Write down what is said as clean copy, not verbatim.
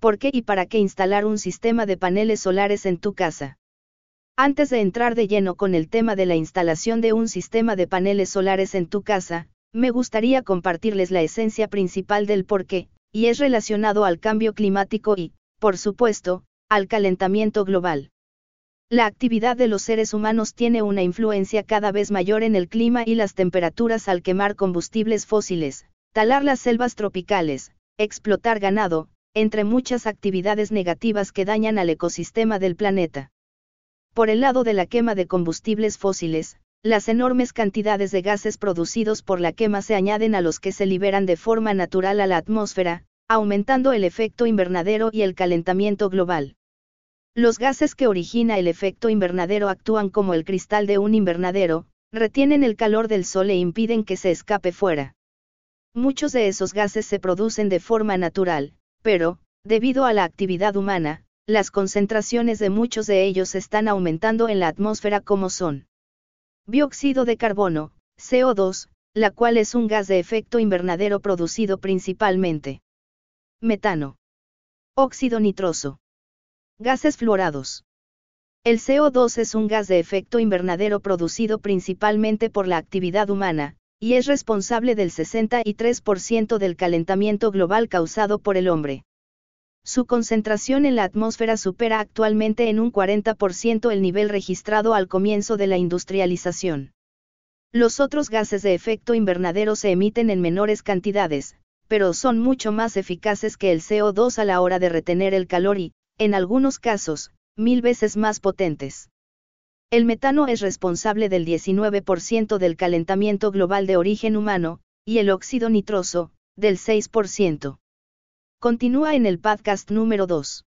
¿Por qué y para qué instalar un sistema de paneles solares en tu casa? Antes de entrar de lleno con el tema de la instalación de un sistema de paneles solares en tu casa, me gustaría compartirles la esencia principal del por qué, y es relacionado al cambio climático y, por supuesto, al calentamiento global. La actividad de los seres humanos tiene una influencia cada vez mayor en el clima y las temperaturas al quemar combustibles fósiles, talar las selvas tropicales, explotar ganado, entre muchas actividades negativas que dañan al ecosistema del planeta. Por el lado de la quema de combustibles fósiles, las enormes cantidades de gases producidos por la quema se añaden a los que se liberan de forma natural a la atmósfera, aumentando el efecto invernadero y el calentamiento global. Los gases que origina el efecto invernadero actúan como el cristal de un invernadero, retienen el calor del sol e impiden que se escape fuera. Muchos de esos gases se producen de forma natural, pero, debido a la actividad humana, las concentraciones de muchos de ellos están aumentando en la atmósfera como son dióxido de carbono, CO2, la cual es un gas de efecto invernadero producido principalmente metano, óxido nitroso, gases fluorados. El CO2 es un gas de efecto invernadero producido principalmente por la actividad humana, y es responsable del 63% del calentamiento global causado por el hombre. Su concentración en la atmósfera supera actualmente en un 40% el nivel registrado al comienzo de la industrialización. Los otros gases de efecto invernadero se emiten en menores cantidades, pero son mucho más eficaces que el CO2 a la hora de retener el calor y, en algunos casos, 1000 veces más potentes. El metano es responsable del 19% del calentamiento global de origen humano, y el óxido nitroso, del 6%. Continúa en el podcast número 2.